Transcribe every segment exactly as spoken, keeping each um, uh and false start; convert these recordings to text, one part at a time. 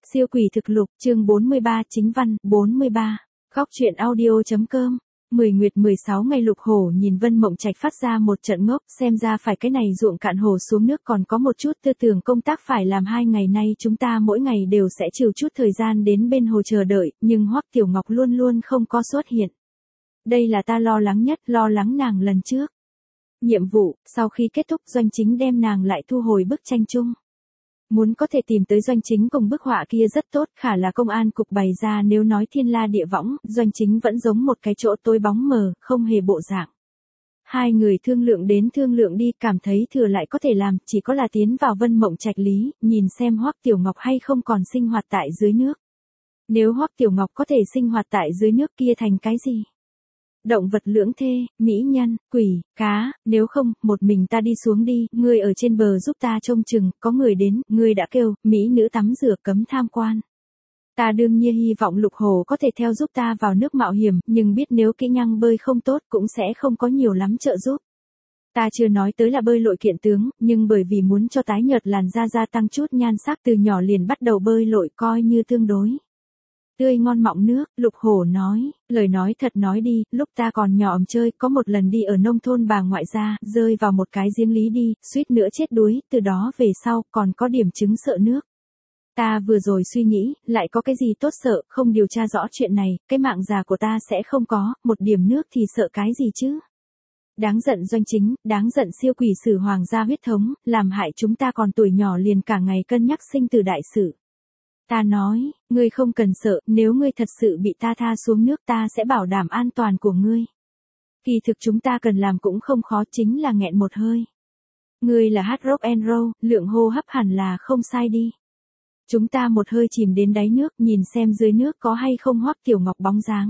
Siêu quỷ thực lục, chương bốn mươi ba, chính văn, bốn mươi ba. Góc truyện audio.com. Mười nguyệt mười sáu ngày Lục Hổ nhìn Vân Mộng Trạch phát ra một trận ngốc, xem ra phải cái này ruộng cạn hồ xuống nước còn có một chút tư tưởng công tác phải làm. Hai ngày nay chúng ta mỗi ngày đều sẽ trừ chút thời gian đến bên hồ chờ đợi, nhưng Hoắc Tiểu Ngọc luôn luôn không có xuất hiện. Đây là ta lo lắng nhất, lo lắng nàng lần trước. Nhiệm vụ, sau khi kết thúc Doanh Chính đem nàng lại thu hồi bức tranh chung. Muốn có thể tìm tới Doanh Chính cùng bức họa kia rất tốt, khả là công an cục bày ra nếu nói thiên la địa võng, Doanh Chính vẫn giống một cái chỗ tối bóng mờ, không hề bộ dạng. Hai người thương lượng đến thương lượng đi, cảm thấy thừa lại có thể làm, chỉ có là tiến vào Vân Mộng Trạch lý, nhìn xem Hoắc Tiểu Ngọc hay không còn sinh hoạt tại dưới nước. Nếu Hoắc Tiểu Ngọc có thể sinh hoạt tại dưới nước kia thành cái gì? Động vật lưỡng thê, mỹ nhân, quỷ, cá, nếu không, một mình ta đi xuống đi, ngươi ở trên bờ giúp ta trông chừng, có người đến, ngươi đã kêu, mỹ nữ tắm rửa cấm tham quan. Ta đương nhiên hy vọng Lục Hổ có thể theo giúp ta vào nước mạo hiểm, nhưng biết nếu kỹ năng bơi không tốt cũng sẽ không có nhiều lắm trợ giúp. Ta chưa nói tới là bơi lội kiện tướng, nhưng bởi vì muốn cho tái nhợt làn da gia tăng chút nhan sắc từ nhỏ liền bắt đầu bơi lội coi như tương đối tươi ngon mọng nước. Lục Hổ nói, lời nói thật nói đi, lúc ta còn nhỏ ẩm chơi, có một lần đi ở nông thôn bà ngoại gia, rơi vào một cái giếng lý đi, suýt nữa chết đuối, từ đó về sau, còn có điểm chứng sợ nước. Ta vừa rồi suy nghĩ, lại có cái gì tốt sợ, không điều tra rõ chuyện này, cái mạng già của ta sẽ không có, một điểm nước thì sợ cái gì chứ. Đáng giận Doanh Chính, đáng giận siêu quỷ sử hoàng gia huyết thống, làm hại chúng ta còn tuổi nhỏ liền cả ngày cân nhắc sinh tử đại sự. Ta nói, ngươi không cần sợ, nếu ngươi thật sự bị ta tha xuống nước ta sẽ bảo đảm an toàn của ngươi. Kỳ thực chúng ta cần làm cũng không khó, chính là nghẹn một hơi. Ngươi là hát rock and roll, lượng hô hấp hẳn là không sai đi. Chúng ta một hơi chìm đến đáy nước, nhìn xem dưới nước có hay không Hoắc Tiểu Ngọc bóng dáng.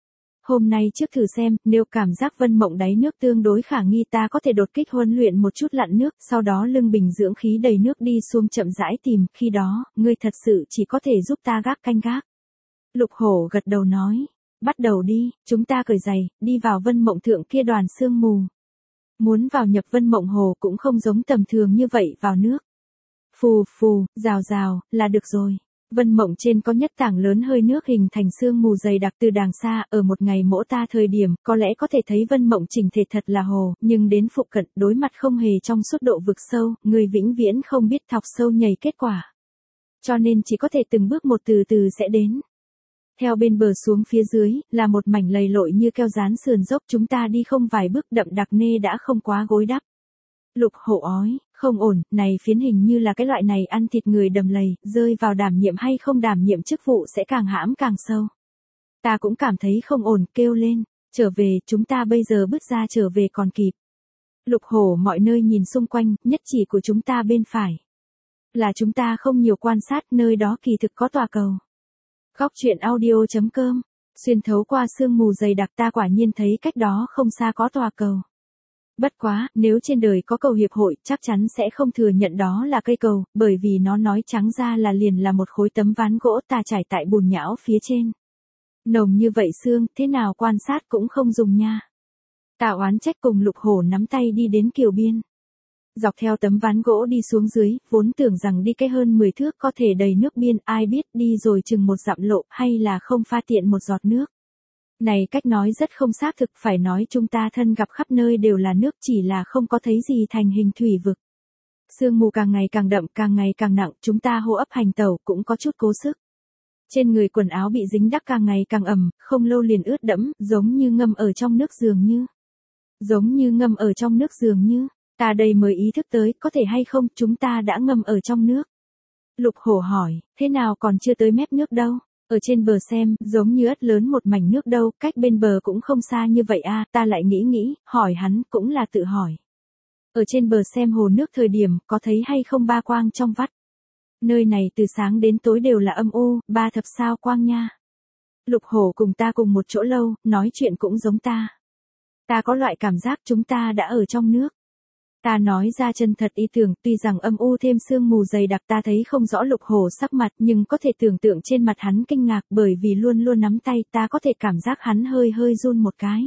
Hôm nay trước thử xem, nếu cảm giác Vân Mộng đáy nước tương đối khả nghi ta có thể đột kích huấn luyện một chút lặn nước, sau đó lưng bình dưỡng khí đầy nước đi xuống chậm rãi tìm, khi đó, ngươi thật sự chỉ có thể giúp ta gác canh gác. Lục Hổ gật đầu nói, bắt đầu đi, chúng ta cởi giày, đi vào Vân Mộng thượng kia đoàn sương mù. Muốn vào nhập Vân Mộng hồ cũng không giống tầm thường như vậy vào nước. Phù phù, rào rào, là được rồi. Vân Mộng trên có nhất tảng lớn hơi nước hình thành sương mù dày đặc từ đàng xa, ở một ngày mỗ ta thời điểm, có lẽ có thể thấy Vân Mộng chỉnh thể thật là hồ, nhưng đến phụ cận, đối mặt không hề trong suốt độ vực sâu, người vĩnh viễn không biết thọc sâu nhảy kết quả. Cho nên chỉ có thể từng bước một từ từ sẽ đến. Theo bên bờ xuống phía dưới, là một mảnh lầy lội như keo dán sườn dốc, chúng ta đi không vài bước đậm đặc nê đã không quá gối đắp. Lục Hổ ói, không ổn, này phiến hình như là cái loại này ăn thịt người đầm lầy, rơi vào đảm nhiệm hay không đảm nhiệm chức vụ sẽ càng hãm càng sâu. Ta cũng cảm thấy không ổn, kêu lên, trở về, chúng ta bây giờ bước ra trở về còn kịp. Lục Hổ mọi nơi nhìn xung quanh, nhất chỉ của chúng ta bên phải. Là chúng ta không nhiều quan sát, nơi đó kỳ thực có tòa cầu. Góc truyện audio.com, xuyên thấu qua sương mù dày đặc ta quả nhiên thấy cách đó không xa có tòa cầu. Bất quá, nếu trên đời có cầu hiệp hội, chắc chắn sẽ không thừa nhận đó là cây cầu, bởi vì nó nói trắng ra là liền là một khối tấm ván gỗ ta trải tại bùn nhão phía trên. Nồng như vậy xương, thế nào quan sát cũng không dùng nha. Ta oán trách cùng Lục Hổ nắm tay đi đến kiều biên. Dọc theo tấm ván gỗ đi xuống dưới, vốn tưởng rằng đi cái hơn mười thước có thể đầy nước biên, ai biết đi rồi chừng một dặm lộ, hay là không pha tiện một giọt nước. Này cách nói rất không xác thực, phải nói chúng ta thân gặp khắp nơi đều là nước, chỉ là không có thấy gì thành hình thủy vực. Sương mù càng ngày càng đậm, càng ngày càng nặng, chúng ta hô ấp hành tẩu cũng có chút cố sức. Trên người quần áo bị dính đắc càng ngày càng ẩm, không lâu liền ướt đẫm, giống như ngâm ở trong nước dường như. Giống như ngâm ở trong nước dường như, ta đây mới ý thức tới, có thể hay không, chúng ta đã ngâm ở trong nước. Lục Hổ hỏi, thế nào còn chưa tới mép nước đâu? Ở trên bờ xem, giống như ất lớn một mảnh nước đâu, cách bên bờ cũng không xa như vậy a. Ta lại nghĩ nghĩ, hỏi hắn, cũng là tự hỏi. Ở trên bờ xem hồ nước thời điểm, có thấy hay không ba quang trong vắt. Nơi này từ sáng đến tối đều là âm u, ba thập sao quang nha. Lục Hổ cùng ta cùng một chỗ lâu, nói chuyện cũng giống ta. Ta có loại cảm giác chúng ta đã ở trong nước. Ta nói ra chân thật ý tưởng, tuy rằng âm u thêm sương mù dày đặc ta thấy không rõ Lục Hổ sắc mặt, nhưng có thể tưởng tượng trên mặt hắn kinh ngạc, bởi vì luôn luôn nắm tay ta có thể cảm giác hắn hơi hơi run một cái.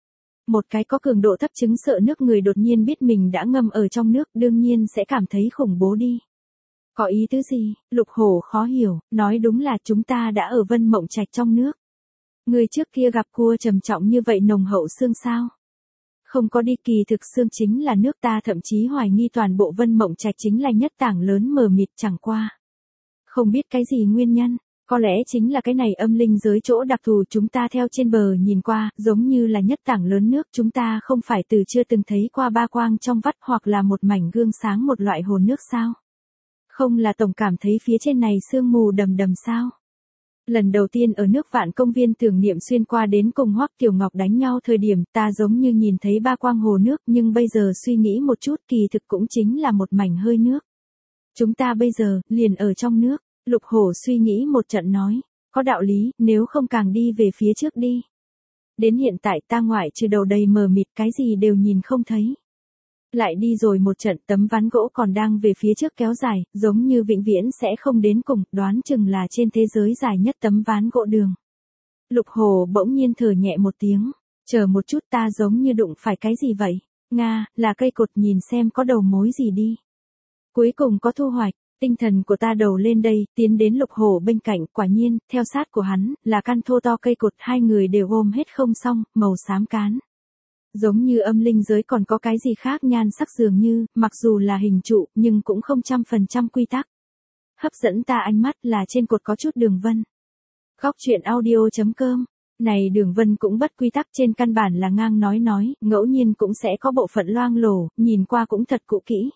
Một cái có cường độ thấp chứng sợ nước người đột nhiên biết mình đã ngâm ở trong nước, đương nhiên sẽ cảm thấy khủng bố đi. Có ý tứ gì? Lục Hổ khó hiểu, nói đúng là chúng ta đã ở Vân Mộng Trạch trong nước. Người trước kia gặp cua trầm trọng như vậy nồng hậu xương sao? Không có đi, kỳ thực xương chính là nước, ta thậm chí hoài nghi toàn bộ Vân Mộng Trạch chính là nhất tảng lớn mờ mịt, chẳng qua. Không biết cái gì nguyên nhân, có lẽ chính là cái này âm linh giới chỗ đặc thù, chúng ta theo trên bờ nhìn qua, giống như là nhất tảng lớn nước, chúng ta không phải từ chưa từng thấy qua ba quang trong vắt hoặc là một mảnh gương sáng một loại hồ nước sao? Không là tổng cảm thấy phía trên này sương mù đầm đầm sao? Lần đầu tiên ở nước Vạn Công Viên tưởng niệm xuyên qua đến cùng Hoắc Tiểu Ngọc đánh nhau thời điểm, ta giống như nhìn thấy ba quang hồ nước, nhưng bây giờ suy nghĩ một chút, kỳ thực cũng chính là một mảnh hơi nước. Chúng ta bây giờ, liền ở trong nước. Lục Hổ suy nghĩ một trận nói, có đạo lý, nếu không càng đi về phía trước đi. Đến hiện tại ta ngoại trừ đầu đầy mờ mịt, cái gì đều nhìn không thấy. Lại đi rồi một trận, tấm ván gỗ còn đang về phía trước kéo dài, giống như vĩnh viễn sẽ không đến cùng, đoán chừng là trên thế giới dài nhất tấm ván gỗ đường. Lục Hổ bỗng nhiên thở nhẹ một tiếng, chờ một chút, ta giống như đụng phải cái gì vậy? Nga, là cây cột, nhìn xem có đầu mối gì đi. Cuối cùng có thu hoạch. Tinh thần của ta đầu lên đây, tiến đến Lục Hổ bên cạnh, quả nhiên, theo sát của hắn, là căn thô to cây cột, hai người đều ôm hết không xong, màu xám cán. Giống như âm linh giới còn có cái gì khác nhan sắc, dường như, mặc dù là hình trụ, nhưng cũng không trăm phần trăm quy tắc. Hấp dẫn ta ánh mắt là trên cột có chút đường vân. Góc truyện audio chấm com. Này đường vân cũng bất quy tắc, trên căn bản là ngang nói nói, ngẫu nhiên cũng sẽ có bộ phận loang lổ, nhìn qua cũng thật cũ kỹ.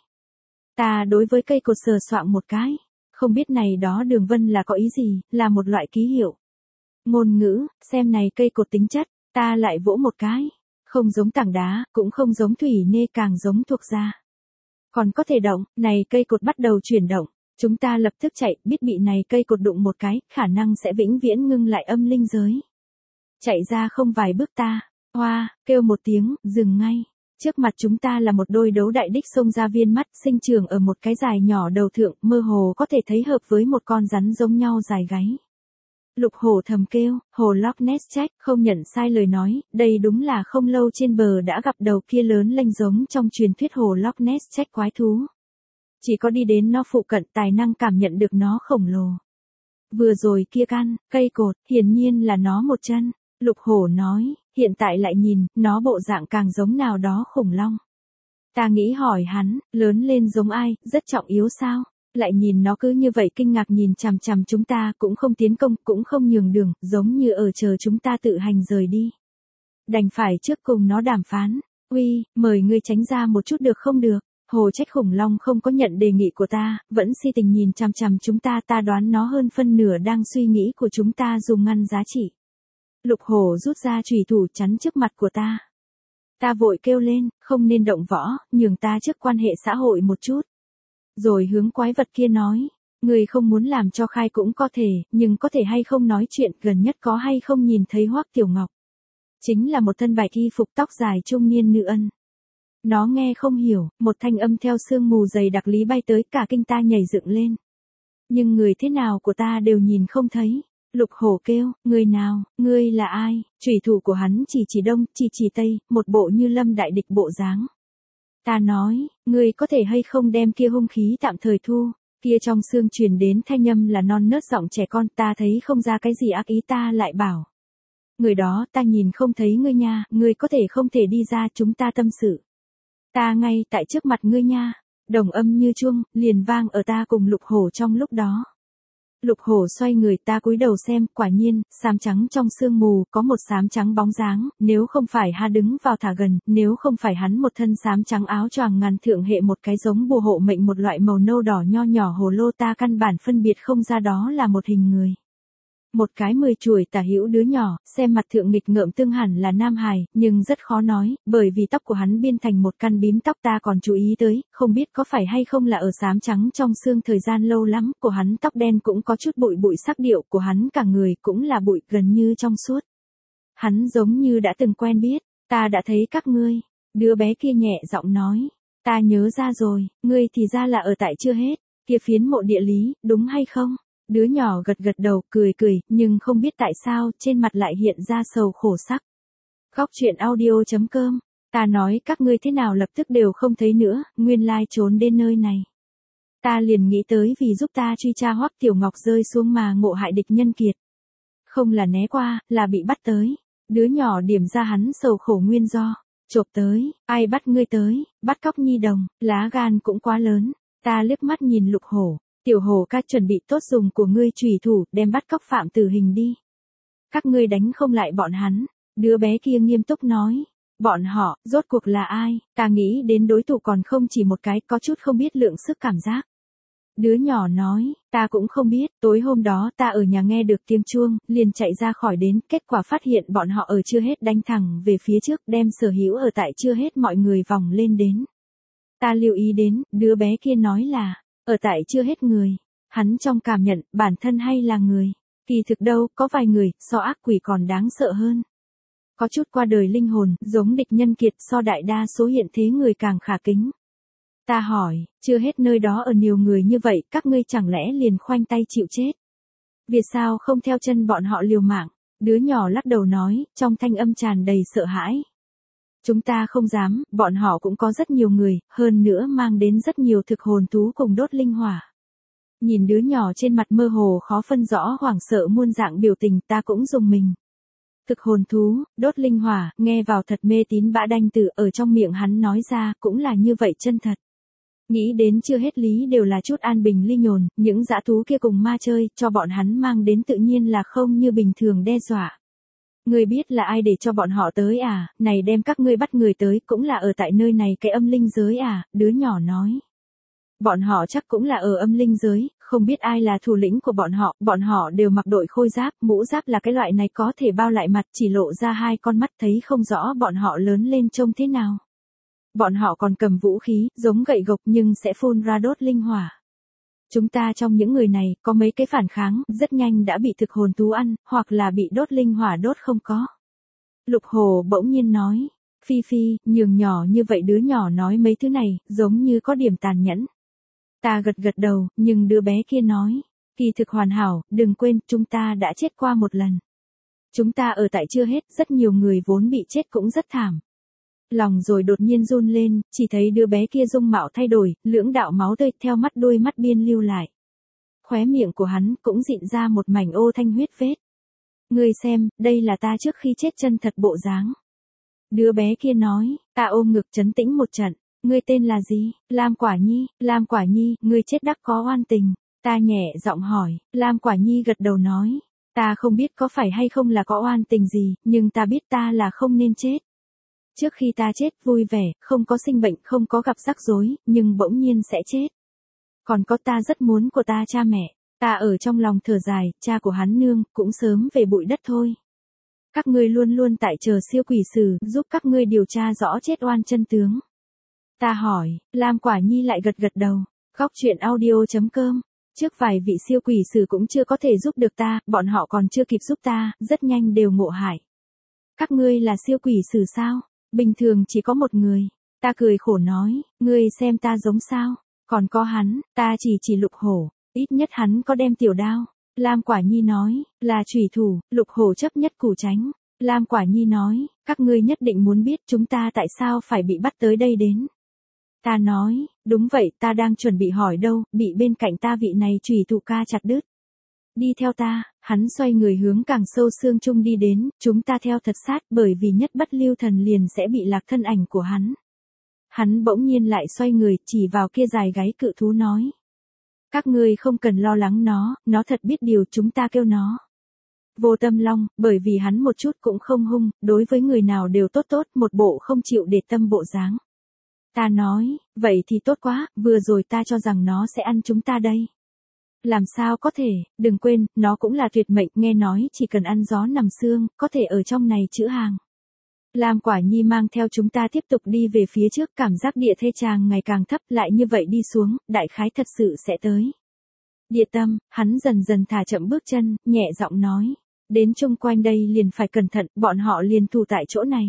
Ta đối với cây cột sờ soạng một cái, không biết này đó đường vân là có ý gì, là một loại ký hiệu. Ngôn ngữ, xem này cây cột tính chất, ta lại vỗ một cái. Không giống tảng đá, cũng không giống thủy nê, càng giống thuộc da. Còn có thể động, này cây cột bắt đầu chuyển động. Chúng ta lập tức chạy, biết bị này cây cột đụng một cái, khả năng sẽ vĩnh viễn ngưng lại âm linh giới. Chạy ra không vài bước ta, hoa, kêu một tiếng, dừng ngay. Trước mặt chúng ta là một đôi đấu đại đích xông ra viên mắt, sinh trưởng ở một cái dài nhỏ đầu thượng, mơ hồ có thể thấy hợp với một con rắn giống nhau dài gáy. Lục Hổ thầm kêu, hồ Loch Ness trách, không nhận sai lời nói, đây đúng là không lâu trên bờ đã gặp đầu kia lớn lênh giống trong truyền thuyết hồ Loch Ness trách quái thú. Chỉ có đi đến nó phụ cận tài năng cảm nhận được nó khổng lồ. Vừa rồi kia căn, cây cột, hiển nhiên là nó một chân. Lục Hổ nói, hiện tại lại nhìn, nó bộ dạng càng giống nào đó khủng long. Ta nghĩ hỏi hắn, lớn lên giống ai, rất trọng yếu sao? Lại nhìn nó cứ như vậy kinh ngạc nhìn chằm chằm chúng ta, cũng không tiến công, cũng không nhường đường, giống như ở chờ chúng ta tự hành rời đi. Đành phải trước cùng nó đàm phán. Uy, mời ngươi tránh ra một chút được không được? Hồ trách khủng long không có nhận đề nghị của ta, vẫn si tình nhìn chằm chằm chúng ta, ta đoán nó hơn phân nửa đang suy nghĩ của chúng ta dùng ngăn giá trị. Lục Hổ rút ra chùy thủ chắn trước mặt của ta. Ta vội kêu lên, không nên động võ, nhường ta trước quan hệ xã hội một chút. Rồi hướng quái vật kia nói, người không muốn làm cho khai cũng có thể, nhưng có thể hay không nói chuyện, gần nhất có hay không nhìn thấy Hoắc Tiểu Ngọc. Chính là một thân bạch y phục tóc dài trung niên nữ ân. Nó nghe không hiểu, một thanh âm theo sương mù dày đặc lý bay tới, cả kinh ta nhảy dựng lên. Nhưng người thế nào của ta đều nhìn không thấy. Lục Hổ kêu, người nào, ngươi là ai? Chủy thủ của hắn chỉ chỉ đông, chỉ chỉ tây, một bộ như lâm đại địch bộ dáng. Ta nói, ngươi có thể hay không đem kia hung khí tạm thời thu, kia trong xương truyền đến thanh âm là non nớt giọng trẻ con, ta thấy không ra cái gì ác ý, ta lại bảo. Người đó, ta nhìn không thấy ngươi nha, ngươi có thể không thể đi ra, chúng ta tâm sự. Ta ngay tại trước mặt ngươi nha, đồng âm như chuông, liền vang ở ta cùng Lục Hổ trong lúc đó. Lục Hổ xoay người, ta cúi đầu xem, quả nhiên, xám trắng trong sương mù, có một xám trắng bóng dáng, nếu không phải ha đứng vào thả gần, nếu không phải hắn một thân xám trắng áo choàng ngàn thượng hệ một cái giống bùa hộ mệnh một loại màu nâu đỏ nho nhỏ hồ lô, ta căn bản phân biệt không ra đó là một hình người. Một cái mười chuỗi tả hữu đứa nhỏ, xem mặt thượng nghịch ngợm tương hẳn là nam hài, nhưng rất khó nói, bởi vì tóc của hắn biên thành một căn bím tóc, ta còn chú ý tới, không biết có phải hay không là ở xám trắng trong xương thời gian lâu lắm, của hắn tóc đen cũng có chút bụi bụi sắc điệu, của hắn cả người cũng là bụi gần như trong suốt. Hắn giống như đã từng quen biết, ta đã thấy các ngươi, đứa bé kia nhẹ giọng nói, ta nhớ ra rồi, ngươi thì ra là ở tại chưa hết, kia phiến mộ địa lý, đúng hay không? Đứa nhỏ gật gật đầu, cười cười, nhưng không biết tại sao, trên mặt lại hiện ra sầu khổ sắc. Góc truyện audio chấm com, ta nói các ngươi thế nào lập tức đều không thấy nữa, nguyên lai trốn đến nơi này. Ta liền nghĩ tới vì giúp ta truy tra Hoắc Tiểu Ngọc rơi xuống mà ngộ hại địch nhân kiệt. Không là né qua, là bị bắt tới. Đứa nhỏ điểm ra hắn sầu khổ nguyên do. Chộp tới, ai bắt ngươi tới, bắt cóc nhi đồng, lá gan cũng quá lớn. Ta liếc mắt nhìn Lục Hổ, Tiểu Hổ ca chuẩn bị tốt dùng của ngươi chủy thủ, đem bắt cóc phạm tử hình đi. Các ngươi đánh không lại bọn hắn. Đứa bé kia nghiêm túc nói. Bọn họ, rốt cuộc là ai? Ta nghĩ đến đối thủ còn không chỉ một cái, có chút không biết lượng sức cảm giác. Đứa nhỏ nói, ta cũng không biết, tối hôm đó ta ở nhà nghe được tiếng chuông, liền chạy ra khỏi đến, kết quả phát hiện bọn họ ở chưa hết đánh thẳng về phía trước, đem sở hữu ở tại chưa hết mọi người vòng lên đến. Ta lưu ý đến, đứa bé kia nói là, ở tại chưa hết người. Hắn trong cảm nhận, bản thân hay là người. Kỳ thực đâu, có vài người, so ác quỷ còn đáng sợ hơn. Có chút qua đời linh hồn, giống địch nhân kiệt so đại đa số hiện thế người càng khả kính. Ta hỏi, chưa hết nơi đó ở nhiều người như vậy, các ngươi chẳng lẽ liền khoanh tay chịu chết? Vì sao không theo chân bọn họ liều mạng? Đứa nhỏ lắc đầu nói, trong thanh âm tràn đầy sợ hãi. Chúng ta không dám, bọn họ cũng có rất nhiều người, hơn nữa mang đến rất nhiều thực hồn thú cùng đốt linh hỏa. Nhìn đứa nhỏ trên mặt mơ hồ khó phân rõ hoảng sợ muôn dạng biểu tình, ta cũng dùng mình. Thực hồn thú, đốt linh hỏa, nghe vào thật mê tín bã đanh từ ở trong miệng hắn nói ra, cũng là như vậy chân thật. Nghĩ đến chưa hết lý đều là chút an bình ly nhồn, những dã thú kia cùng ma chơi, cho bọn hắn mang đến tự nhiên là không như bình thường đe dọa. Ngươi biết là ai để cho bọn họ tới à, này đem các ngươi bắt người tới cũng là ở tại nơi này cái âm linh giới à, đứa nhỏ nói. Bọn họ chắc cũng là ở âm linh giới, không biết ai là thủ lĩnh của bọn họ, bọn họ đều mặc đội khôi giáp, mũ giáp là cái loại này có thể bao lại mặt chỉ lộ ra hai con mắt thấy không rõ bọn họ lớn lên trông thế nào. Bọn họ còn cầm vũ khí, giống gậy gộc nhưng sẽ phun ra đốt linh hỏa. Chúng ta trong những người này, có mấy cái phản kháng, rất nhanh đã bị thực hồn thú ăn, hoặc là bị đốt linh hỏa đốt không có. Lục Hồ bỗng nhiên nói, Phi Phi, nhường nhỏ như vậy đứa nhỏ nói mấy thứ này, giống như có điểm tàn nhẫn. Ta gật gật đầu, nhưng đứa bé kia nói, kỳ thực hoàn hảo, đừng quên, chúng ta đã chết qua một lần. Chúng ta ở tại chưa hết, rất nhiều người vốn bị chết cũng rất thảm. Lòng rồi đột nhiên run lên, chỉ thấy đứa bé kia dung mạo thay đổi, lưỡng đạo máu tươi theo mắt đuôi mắt biên lưu lại. Khóe miệng của hắn cũng dịn ra một mảnh ô thanh huyết vết. Ngươi xem, đây là ta trước khi chết chân thật bộ dáng. Đứa bé kia nói, ta ôm ngực trấn tĩnh một trận. Ngươi tên là gì? Lam Quả Nhi, Lam Quả Nhi, ngươi chết đắc có oan tình. Ta nhẹ giọng hỏi, Lam Quả Nhi gật đầu nói, ta không biết có phải hay không là có oan tình gì, nhưng ta biết ta là không nên chết. Trước khi ta chết vui vẻ, không có sinh bệnh, không có gặp rắc rối, nhưng bỗng nhiên sẽ chết. Còn có ta rất muốn của ta cha mẹ, ta ở trong lòng thở dài, cha của hắn nương, cũng sớm về bụi đất thôi. Các ngươi luôn luôn tại chờ siêu quỷ sử, giúp các ngươi điều tra rõ chết oan chân tướng. Ta hỏi, Lam Quả Nhi lại gật gật đầu, góc chuyện audio chấm com. Trước vài vị siêu quỷ sử cũng chưa có thể giúp được ta, bọn họ còn chưa kịp giúp ta, rất nhanh đều ngộ hại. Các ngươi là siêu quỷ sử sao? Bình thường chỉ có một người. Ta cười khổ nói, ngươi xem ta giống sao? Còn có hắn, ta chỉ chỉ Lục Hổ, ít nhất hắn có đem tiểu đao. Lam Quả Nhi nói, là chủy thủ, Lục Hổ chấp nhất củ tránh. Lam Quả Nhi nói, các ngươi nhất định muốn biết chúng ta tại sao phải bị bắt tới đây đến. Ta nói, đúng vậy, ta đang chuẩn bị hỏi đâu, bị bên cạnh ta vị này chủy thủ ca chặt đứt. Đi theo ta, hắn xoay người hướng càng sâu xương chung đi đến, chúng ta theo thật sát bởi vì nhất bất lưu thần liền sẽ bị lạc thân ảnh của hắn. Hắn bỗng nhiên lại xoay người, chỉ vào kia dài gáy cự thú nói. Các ngươi không cần lo lắng nó, nó thật biết điều chúng ta kêu nó. Vô Tâm Long, bởi vì hắn một chút cũng không hung, đối với người nào đều tốt tốt, một bộ không chịu để tâm bộ dáng. Ta nói, vậy thì tốt quá, vừa rồi ta cho rằng nó sẽ ăn chúng ta đây. Làm sao có thể, đừng quên, nó cũng là tuyệt mệnh, nghe nói chỉ cần ăn gió nằm xương, có thể ở trong này chữa hàng. Lam Quả Nhi mang theo chúng ta tiếp tục đi về phía trước, cảm giác địa thê tràng ngày càng thấp, lại như vậy đi xuống, đại khái thật sự sẽ tới. Địa Tâm, hắn dần dần thả chậm bước chân, nhẹ giọng nói, đến chung quanh đây liền phải cẩn thận, bọn họ liền tù tại chỗ này.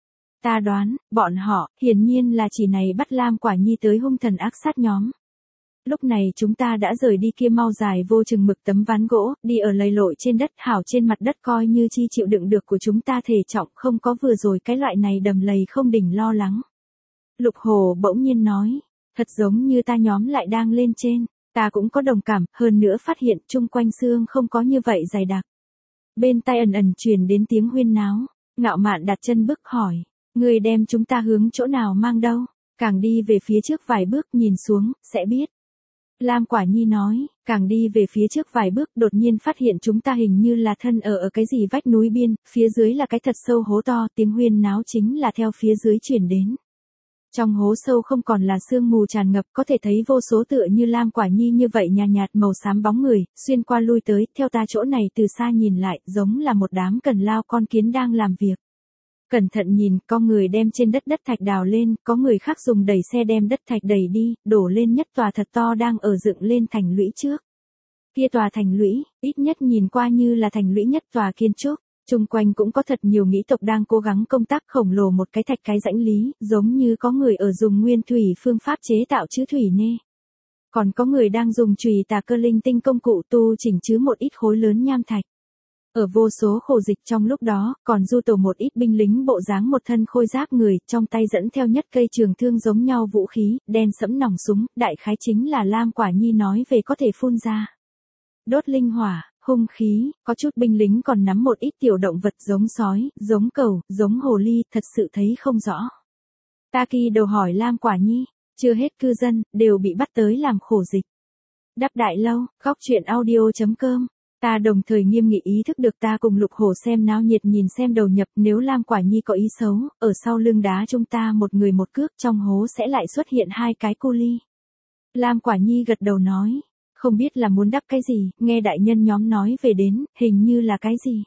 Ta đoán, bọn họ, hiển nhiên là chỉ này bắt Lam Quả Nhi tới hung thần ác sát nhóm. Lúc này chúng ta đã rời đi kia mau dài vô chừng mực tấm ván gỗ, đi ở lầy lội trên đất hảo trên mặt đất coi như chi chịu đựng được của chúng ta thể trọng không có vừa rồi cái loại này đầm lầy không đỉnh lo lắng. Lục Hồ bỗng nhiên nói, Thật giống như ta nhóm lại đang lên trên, ta cũng có đồng cảm, hơn nữa phát hiện chung quanh xương không có như vậy dày đặc. Bên tai ẩn ẩn truyền đến tiếng huyên náo, Ngạo Mạn đặt chân bước hỏi, người đem chúng ta hướng chỗ nào mang đâu, càng đi về phía trước vài bước nhìn xuống, sẽ biết. Lam Quả Nhi nói, càng đi về phía trước vài bước đột nhiên phát hiện chúng ta hình như là thân ở ở cái gì vách núi biên, phía dưới là cái thật sâu hố to, tiếng huyên náo chính là theo phía dưới chuyển đến. Trong hố sâu không còn là sương mù tràn ngập, có thể thấy vô số tựa như Lam Quả Nhi như vậy nhàn nhạt, nhạt màu xám bóng người, xuyên qua lui tới, theo ta chỗ này từ xa nhìn lại, giống là một đám cần lao con kiến đang làm việc. Cẩn thận nhìn, có người đem trên đất đất thạch đào lên, có người khác dùng đẩy xe đem đất thạch đẩy đi, đổ lên nhất tòa thật to đang ở dựng lên thành lũy trước. Kia tòa thành lũy, ít nhất nhìn qua như là thành lũy nhất tòa kiến trúc. Trung quanh cũng có thật nhiều mỹ tộc đang cố gắng công tác khổng lồ một cái thạch cái rãnh lý, giống như có người ở dùng nguyên thủy phương pháp chế tạo chữ thủy nê. Còn có người đang dùng chùy tà cơ linh tinh công cụ tu chỉnh chứ một ít khối lớn nham thạch. Ở vô số khổ dịch trong lúc đó, còn du tẩu một ít binh lính bộ dáng một thân khôi giáp người, trong tay dẫn theo nhất cây trường thương giống nhau vũ khí, đen sẫm nòng súng, đại khái chính là Lam Quả Nhi nói về có thể phun ra. Đốt linh hỏa, hung khí, có chút binh lính còn nắm một ít tiểu động vật giống sói, giống cẩu, giống hồ ly, thật sự thấy không rõ. Ta kỳ đầu hỏi Lam Quả Nhi, chưa hết cư dân, đều bị bắt tới làm khổ dịch. Đáp đại lâu, góc chuyện audio chấm com. Ta đồng thời nghiêm nghị ý thức được ta cùng Lục Hổ xem náo nhiệt nhìn xem đầu nhập, nếu Lam Quả Nhi có ý xấu, ở sau lưng đá chúng ta một người một cước trong hố sẽ lại xuất hiện hai cái cu ly. Lam Quả Nhi gật đầu nói, không biết là muốn đắp cái gì, nghe đại nhân nhóm nói về đến, hình như là cái gì.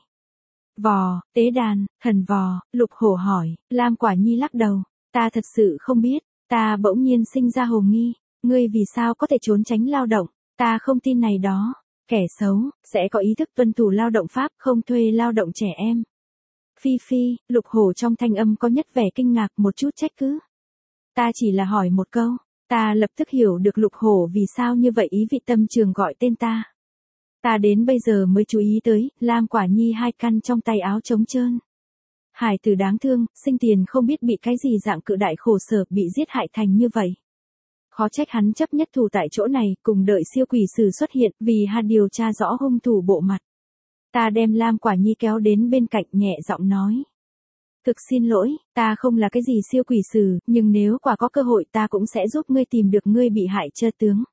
Vò, tế đàn, thần vò, Lục Hổ hỏi, Lam Quả Nhi lắc đầu, ta thật sự không biết, ta bỗng nhiên sinh ra hồ nghi, ngươi vì sao có thể trốn tránh lao động, ta không tin này đó. Kẻ xấu, sẽ có ý thức tuân thủ lao động pháp, không thuê lao động trẻ em. Phi phi, Lục Hổ trong thanh âm có nhất vẻ kinh ngạc một chút trách cứ. Ta chỉ là hỏi một câu, ta lập tức hiểu được Lục Hổ vì sao như vậy ý vị tâm trường gọi tên ta. Ta đến bây giờ mới chú ý tới, Lam Quả Nhi hai căn trong tay áo trống trơn. Hải tử đáng thương, sinh tiền không biết bị cái gì dạng cự đại khổ sở bị giết hại thành như vậy. Khó trách hắn chấp nhất thủ tại chỗ này, cùng đợi siêu quỷ sử xuất hiện, vì hắn điều tra rõ hung thủ bộ mặt. Ta đem Lam Quả Nhi kéo đến bên cạnh nhẹ giọng nói. Thực xin lỗi, ta không là cái gì siêu quỷ sử, nhưng nếu quả có cơ hội ta cũng sẽ giúp ngươi tìm được ngươi bị hại chơ tướng.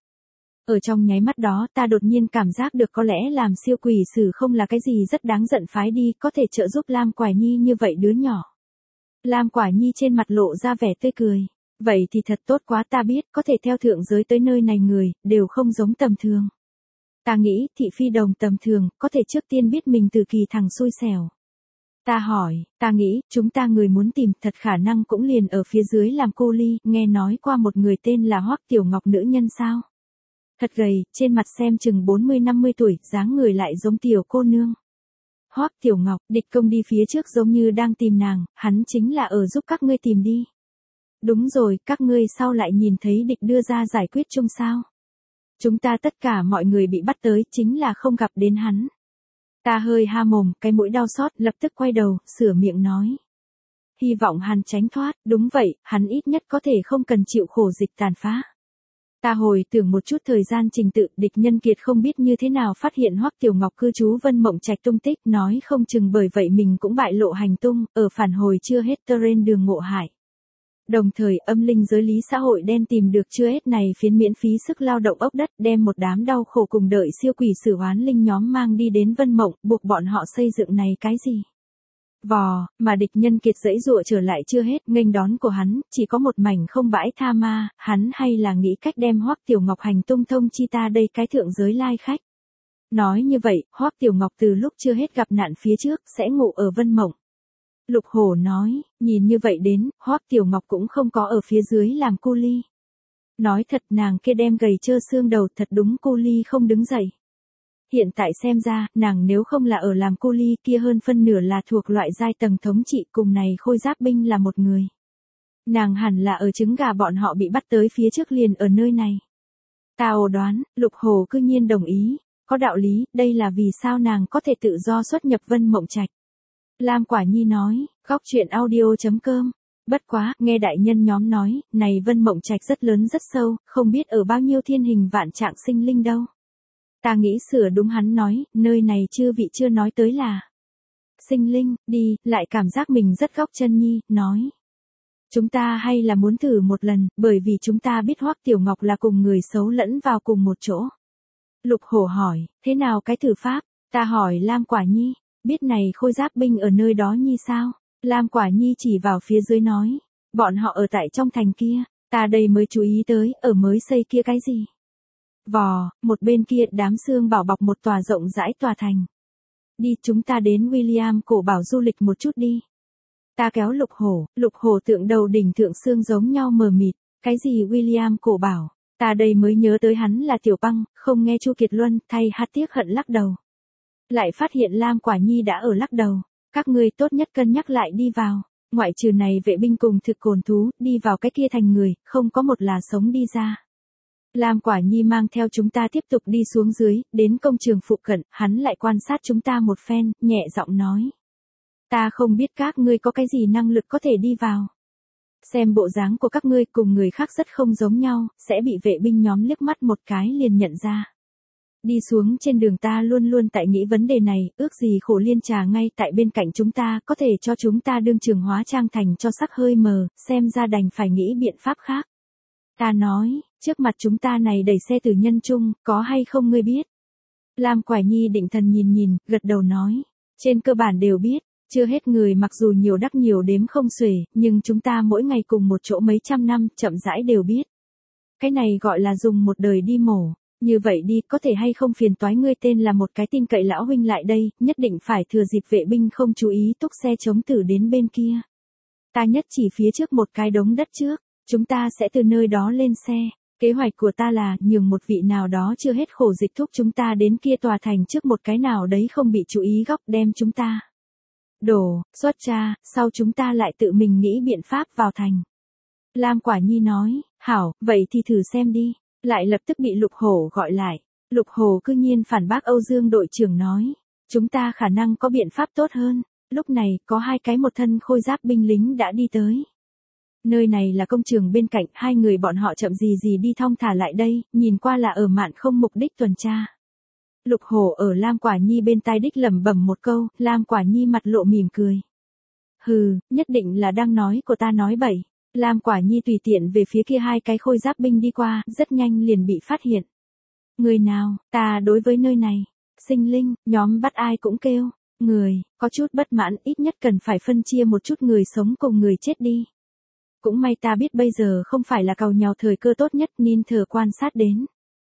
Ở trong nháy mắt đó ta đột nhiên cảm giác được có lẽ làm siêu quỷ sử không là cái gì rất đáng giận phái đi, có thể trợ giúp Lam Quả Nhi như vậy đứa nhỏ. Lam Quả Nhi trên mặt lộ ra vẻ tươi cười. Vậy thì thật tốt quá, ta biết, có thể theo thượng giới tới nơi này người, đều không giống tầm thường. Ta nghĩ, thị phi đồng tầm thường, có thể trước tiên biết mình từ kỳ thằng xui xẻo. Ta hỏi, ta nghĩ, chúng ta người muốn tìm, thật khả năng cũng liền ở phía dưới làm cô ly, nghe nói qua một người tên là Hoắc Tiểu Ngọc nữ nhân sao. Thật gầy, trên mặt xem chừng bốn mươi năm mươi tuổi, dáng người lại giống tiểu cô nương. Hoắc Tiểu Ngọc, địch công đi phía trước giống như đang tìm nàng, hắn chính là ở giúp các ngươi tìm đi. Đúng rồi, các ngươi sao lại nhìn thấy địch đưa ra giải quyết chung sao? Chúng ta tất cả mọi người bị bắt tới chính là không gặp đến hắn. Ta hơi ha mồm, cái mũi đau xót, lập tức quay đầu, sửa miệng nói. Hy vọng hắn tránh thoát, đúng vậy, hắn ít nhất có thể không cần chịu khổ dịch tàn phá. Ta hồi tưởng một chút thời gian trình tự, địch nhân kiệt không biết như thế nào phát hiện Hoắc Tiểu Ngọc cư trú Vân Mộng Trạch tung tích, nói không chừng bởi vậy mình cũng bại lộ hành tung, ở phản hồi chưa hết terrain đường ngộ hại. Đồng thời âm linh giới lý xã hội đen tìm được chưa hết này phiến miễn phí sức lao động ốc đất, đem một đám đau khổ cùng đợi siêu quỷ sử oán linh nhóm mang đi đến Vân Mộng, buộc bọn họ xây dựng này cái gì. Vò, mà địch nhân kiệt dãy dụa trở lại chưa hết, nghênh đón của hắn, chỉ có một mảnh không bãi tha ma, hắn hay là nghĩ cách đem Hoắc Tiểu Ngọc hành tung thông chi ta đây cái thượng giới lai khách. Nói như vậy, Hoắc Tiểu Ngọc từ lúc chưa hết gặp nạn phía trước, sẽ ngủ ở Vân Mộng. Lục Hổ nói, nhìn như vậy đến, Hoắc Tiểu Ngọc cũng không có ở phía dưới làm cu ly. Nói thật nàng kia đem gầy trơ xương đầu thật đúng cu ly không đứng dậy. Hiện tại xem ra, nàng nếu không là ở làm cu ly kia hơn phân nửa là thuộc loại giai tầng thống trị cùng này khôi giáp binh là một người. Nàng hẳn là ở trứng gà bọn họ bị bắt tới phía trước liền ở nơi này. Ta ồ đoán, Lục Hổ cư nhiên đồng ý, có đạo lý, đây là vì sao nàng có thể tự do xuất nhập Vân Mộng Trạch. Lam Quả Nhi nói, góc chuyện audio chấm com Bất quá, nghe đại nhân nhóm nói, này Vân Mộng Trạch rất lớn rất sâu, không biết ở bao nhiêu thiên hình vạn trạng sinh linh đâu. Ta nghĩ sửa đúng hắn nói, nơi này chư vị chưa nói tới là sinh linh, đi, lại cảm giác mình rất góc chân nhi, nói. Chúng ta hay là muốn thử một lần, bởi vì chúng ta biết Hoắc Tiểu Ngọc là cùng người xấu lẫn vào cùng một chỗ. Lục Hổ hỏi, thế nào cái thử pháp? Ta hỏi Lam Quả Nhi, biết này khôi giáp binh ở nơi đó nhi sao? Lam Quả Nhi chỉ vào phía dưới nói, bọn họ ở tại trong thành kia, ta đây mới chú ý tới, ở mới xây kia cái gì? Vò, một bên kia đám xương bảo bọc một tòa rộng rãi tòa thành. Đi, chúng ta đến William cổ bảo du lịch một chút đi. Ta kéo Lục Hổ, Lục Hổ tượng đầu đỉnh thượng xương giống nhau mờ mịt, cái gì William cổ bảo, ta đây mới nhớ tới hắn là Tiểu Băng, không nghe Chu Kiệt Luân, thay hát tiếc hận lắc đầu. Lại phát hiện Lam Quả Nhi đã ở lắc đầu, các ngươi tốt nhất cân nhắc lại đi vào, ngoại trừ này vệ binh cùng thực cồn thú, đi vào cái kia thành người, không có một là sống đi ra. Lam Quả Nhi mang theo chúng ta tiếp tục đi xuống dưới, đến công trường phụ cận, hắn lại quan sát chúng ta một phen, nhẹ giọng nói. Ta không biết các ngươi có cái gì năng lực có thể đi vào. Xem bộ dáng của các ngươi cùng người khác rất không giống nhau, sẽ bị vệ binh nhóm liếc mắt một cái liền nhận ra. Đi xuống trên đường ta luôn luôn tại nghĩ vấn đề này, ước gì Khổ Liên Trà ngay tại bên cạnh chúng ta có thể cho chúng ta đương trường hóa trang thành cho sắc hơi mờ, xem ra đành phải nghĩ biện pháp khác. Ta nói, trước mặt chúng ta này đẩy xe từ nhân trung, có hay không ngươi biết? Lam Quả Nhi định thần nhìn nhìn, gật đầu nói, trên cơ bản đều biết. Chưa hết người mặc dù nhiều đắc nhiều đếm không xuể, nhưng chúng ta mỗi ngày cùng một chỗ mấy trăm năm, chậm rãi đều biết. Cái này gọi là dùng một đời đi mổ. Như vậy đi, có thể hay không phiền toái ngươi tên là một cái tin cậy lão huynh lại đây, nhất định phải thừa dịp vệ binh không chú ý túc xe chống tử đến bên kia. Ta nhất chỉ phía trước một cái đống đất trước, chúng ta sẽ từ nơi đó lên xe. Kế hoạch của ta là nhường một vị nào đó chưa hết khổ dịch thúc chúng ta đến kia tòa thành trước một cái nào đấy không bị chú ý góc đem chúng ta. Đổ, xuất ra, sau chúng ta lại tự mình nghĩ biện pháp vào thành. Lam Quả Nhi nói, hảo, vậy thì thử xem đi, lại lập tức bị Lục Hổ gọi lại. Lục Hổ cư nhiên phản bác Âu Dương đội trưởng nói, chúng ta khả năng có biện pháp tốt hơn. Lúc này, có hai cái một thân khôi giáp binh lính đã đi tới. Nơi này là công trường bên cạnh, hai người bọn họ chậm gì gì đi thong thả lại đây, nhìn qua là ở mạn không mục đích tuần tra. Lục Hổ ở Lam Quả Nhi bên tai đích lẩm bẩm một câu, Lam Quả Nhi mặt lộ mỉm cười. Hừ, nhất định là đang nói của ta nói bậy. Lam Quả Nhi tùy tiện về phía kia hai cái khôi giáp binh đi qua, rất nhanh liền bị phát hiện. Người nào, ta đối với nơi này, sinh linh, nhóm bắt ai cũng kêu, người, có chút bất mãn, ít nhất cần phải phân chia một chút người sống cùng người chết đi. Cũng may ta biết bây giờ không phải là càu nhào thời cơ tốt nhất nên thờ quan sát đến.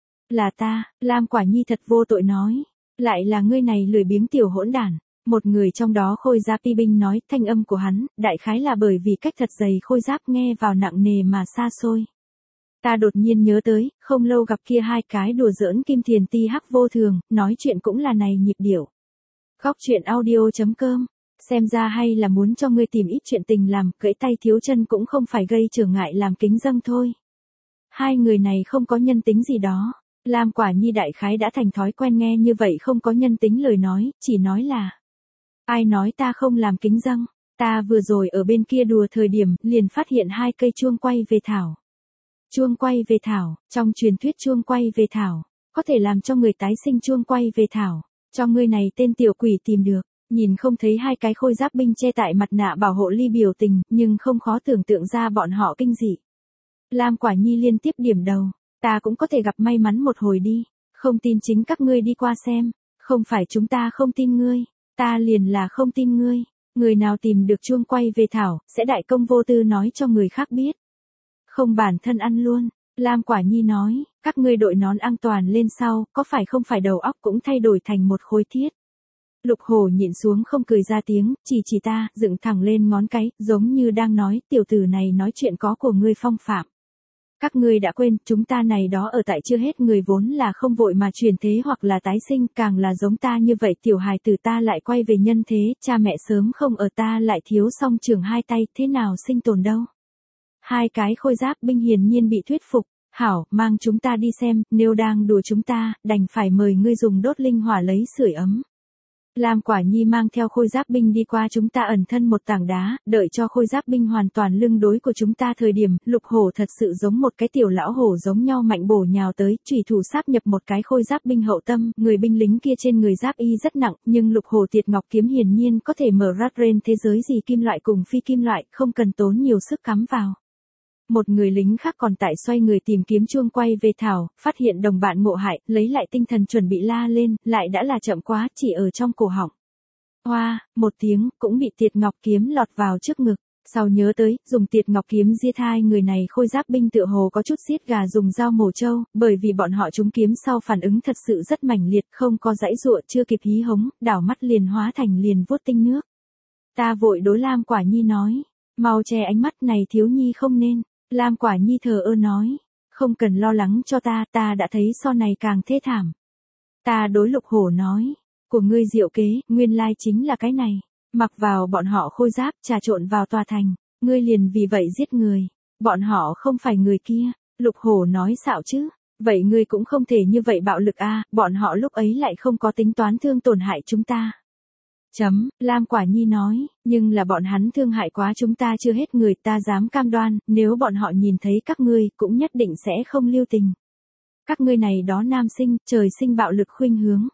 Là ta, Lam Quả Nhi thật vô tội nói. Lại là ngươi này lười biếng tiểu hỗn đản. Một người trong đó khôi giáp y binh nói, thanh âm của hắn, đại khái là bởi vì cách thật dày khôi giáp nghe vào nặng nề mà xa xôi. Ta đột nhiên nhớ tới, không lâu gặp kia hai cái đùa giỡn Kim Thiền Ti hắc vô thường, nói chuyện cũng là này nhịp điệu. Góc truyện audio chấm com. Xem ra hay là muốn cho ngươi tìm ít chuyện tình làm, gãy tay thiếu chân cũng không phải gây trở ngại làm kính dâng thôi. Hai người này không có nhân tính gì đó. Lam Quả Nhi đại khái đã thành thói quen nghe như vậy không có nhân tính lời nói, chỉ nói là ai nói ta không làm kính dâng, ta vừa rồi ở bên kia đùa thời điểm, liền phát hiện hai cây chuông quay về thảo. Chuông quay về thảo, trong truyền thuyết chuông quay về thảo, có thể làm cho người tái sinh chuông quay về thảo, cho ngươi này tên tiểu quỷ tìm được, nhìn không thấy hai cái khôi giáp binh che tại mặt nạ bảo hộ ly biểu tình, nhưng không khó tưởng tượng ra bọn họ kinh dị. Lam Quả Nhi liên tiếp điểm đầu. Ta cũng có thể gặp may mắn một hồi đi, không tin chính các ngươi đi qua xem, không phải chúng ta không tin ngươi, ta liền là không tin ngươi, người nào tìm được chuông quay về thảo, sẽ đại công vô tư nói cho người khác biết. Không bản thân ăn luôn, Lam Quả Nhi nói, các ngươi đội nón an toàn lên sau, có phải không phải đầu óc cũng thay đổi thành một khối thiết. Lục Hổ nhịn xuống không cười ra tiếng, chỉ chỉ ta, dựng thẳng lên ngón cái, giống như đang nói, tiểu tử này nói chuyện có của ngươi phong phạm. Các ngươi đã quên, chúng ta này đó ở tại chưa hết người vốn là không vội mà chuyển thế hoặc là tái sinh, càng là giống ta như vậy tiểu hài tử ta lại quay về nhân thế, cha mẹ sớm không ở ta lại thiếu song trường hai tay, thế nào sinh tồn đâu. Hai cái khôi giáp binh hiển nhiên bị thuyết phục, hảo, mang chúng ta đi xem, nếu đang đùa chúng ta, đành phải mời ngươi dùng đốt linh hỏa lấy sưởi ấm. Lam Quả Nhi mang theo khôi giáp binh đi qua chúng ta ẩn thân một tảng đá, đợi cho khôi giáp binh hoàn toàn lưng đối của chúng ta thời điểm, lục hổ thật sự giống một cái tiểu lão hổ giống nhau mạnh bổ nhào tới, chủy thủ sáp nhập một cái khôi giáp binh hậu tâm, người binh lính kia trên người giáp y rất nặng, nhưng lục hổ tiệt ngọc kiếm hiển nhiên có thể mở rát ren thế giới gì kim loại cùng phi kim loại, không cần tốn nhiều sức cắm vào. Một người lính khác còn tại xoay người tìm kiếm chuông quay về thảo, phát hiện đồng bạn ngộ hại, lấy lại tinh thần chuẩn bị la lên, lại đã là chậm quá, chỉ ở trong cổ họng. Hoa, một tiếng, cũng bị tiệt ngọc kiếm lọt vào trước ngực. Sau nhớ tới, dùng tiệt ngọc kiếm giết hai người này khôi giáp binh tựa hồ có chút giết gà dùng dao mổ trâu, bởi vì bọn họ trúng kiếm sau phản ứng thật sự rất mãnh liệt, không có dãy dụa chưa kịp hí hống, đảo mắt liền hóa thành liền vuốt tinh nước. Ta vội đối Lam Quả Nhi nói, mau che ánh mắt này thiếu nhi không nên. Lam Quả Nhi thờ ơ nói, không cần lo lắng cho ta, ta đã thấy so này càng thê thảm. Ta đối lục hổ nói, của ngươi diệu kế, nguyên lai chính là cái này, mặc vào bọn họ khôi giáp, trà trộn vào tòa thành, ngươi liền vì vậy giết người, bọn họ không phải người kia, lục hổ nói xạo chứ, vậy ngươi cũng không thể như vậy bạo lực a, bọn họ lúc ấy lại không có tính toán thương tổn hại chúng ta. Chấm, Lam Quả Nhi nói, nhưng là bọn hắn thương hại quá chúng ta chưa hết người, ta dám cam đoan, nếu bọn họ nhìn thấy các ngươi, cũng nhất định sẽ không lưu tình. Các ngươi này đó nam sinh, trời sinh bạo lực khuynh hướng.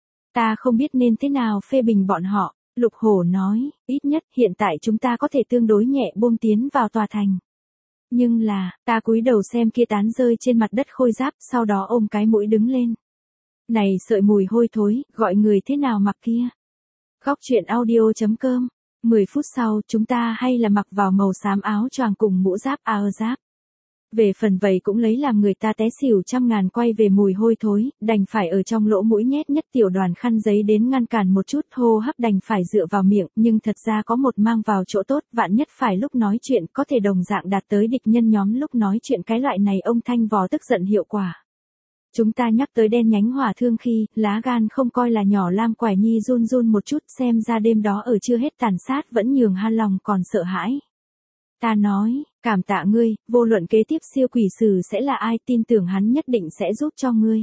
Ta không biết nên thế nào phê bình bọn họ, lục hổ nói, ít nhất hiện tại chúng ta có thể tương đối nhẹ buông tiến vào tòa thành. Nhưng là, ta cúi đầu xem kia tán rơi trên mặt đất khôi giáp, sau đó ôm cái mũi đứng lên. Này sợi mùi hôi thối, gọi người thế nào mặc kia. Góc truyện audio chấm com. mười phút sau, chúng ta hay là mặc vào màu xám áo choàng cùng mũ giáp a ơ giáp. Về phần vậy cũng lấy làm người ta té xỉu trăm ngàn quay về mùi hôi thối, đành phải ở trong lỗ mũi nhét nhất tiểu đoàn khăn giấy đến ngăn cản một chút, hô hấp đành phải dựa vào miệng, nhưng thật ra có một mang vào chỗ tốt, vạn nhất phải lúc nói chuyện có thể đồng dạng đạt tới địch nhân nhóm lúc nói chuyện cái loại này ông thanh vò tức giận hiệu quả. Chúng ta nhắc tới đen nhánh hỏa thương khi, lá gan không coi là nhỏ. Lam Quả Nhi run run một chút, xem ra đêm đó ở chưa hết tàn sát vẫn nhường han lòng còn sợ hãi. Ta nói, cảm tạ ngươi, vô luận kế tiếp siêu quỷ sử sẽ là ai, tin tưởng hắn nhất định sẽ giúp cho ngươi.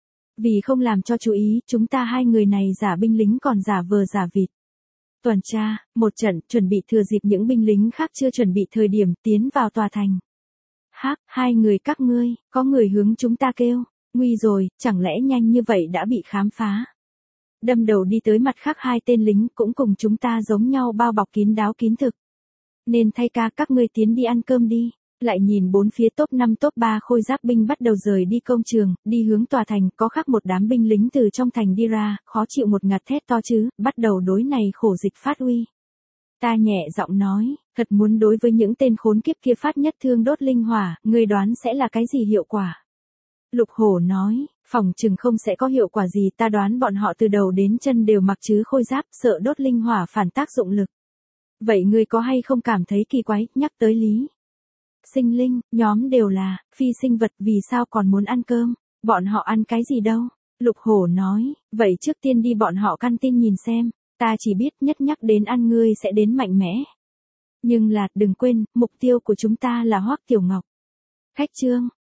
Vì không làm cho chú ý, chúng ta hai người này giả binh lính còn giả vờ giả vịt. Tuần tra, một trận, chuẩn bị thừa dịp những binh lính khác chưa chuẩn bị thời điểm, tiến vào tòa thành. Hắc, hai người các ngươi, có người hướng chúng ta kêu. Nguy rồi, chẳng lẽ nhanh như vậy đã bị khám phá. Đâm đầu đi tới mặt khác hai tên lính cũng cùng chúng ta giống nhau bao bọc kín đáo kín thực. Nên thay ca các ngươi tiến đi ăn cơm đi. Lại nhìn bốn phía top năm top ba khôi giáp binh bắt đầu rời đi công trường, đi hướng tòa thành, có khác một đám binh lính từ trong thành đi ra, khó chịu một ngạt thét to chứ, bắt đầu đối này khổ dịch phát uy. Ta nhẹ giọng nói, thật muốn đối với những tên khốn kiếp kia phát nhất thương đốt linh hỏa, ngươi đoán sẽ là cái gì hiệu quả? Lục hổ nói, phòng chừng không sẽ có hiệu quả gì, ta đoán bọn họ từ đầu đến chân đều mặc chứ khôi giáp, sợ đốt linh hỏa phản tác dụng lực. Vậy ngươi có hay không cảm thấy kỳ quái, nhắc tới lý? Sinh linh, nhóm đều là, phi sinh vật, vì sao còn muốn ăn cơm? Bọn họ ăn cái gì đâu? Lục hổ nói, vậy trước tiên đi bọn họ căn tin nhìn xem, ta chỉ biết nhất nhắc đến ăn ngươi sẽ đến mạnh mẽ. Nhưng là, đừng quên, mục tiêu của chúng ta là Hoắc Tiểu Ngọc. Khách trương.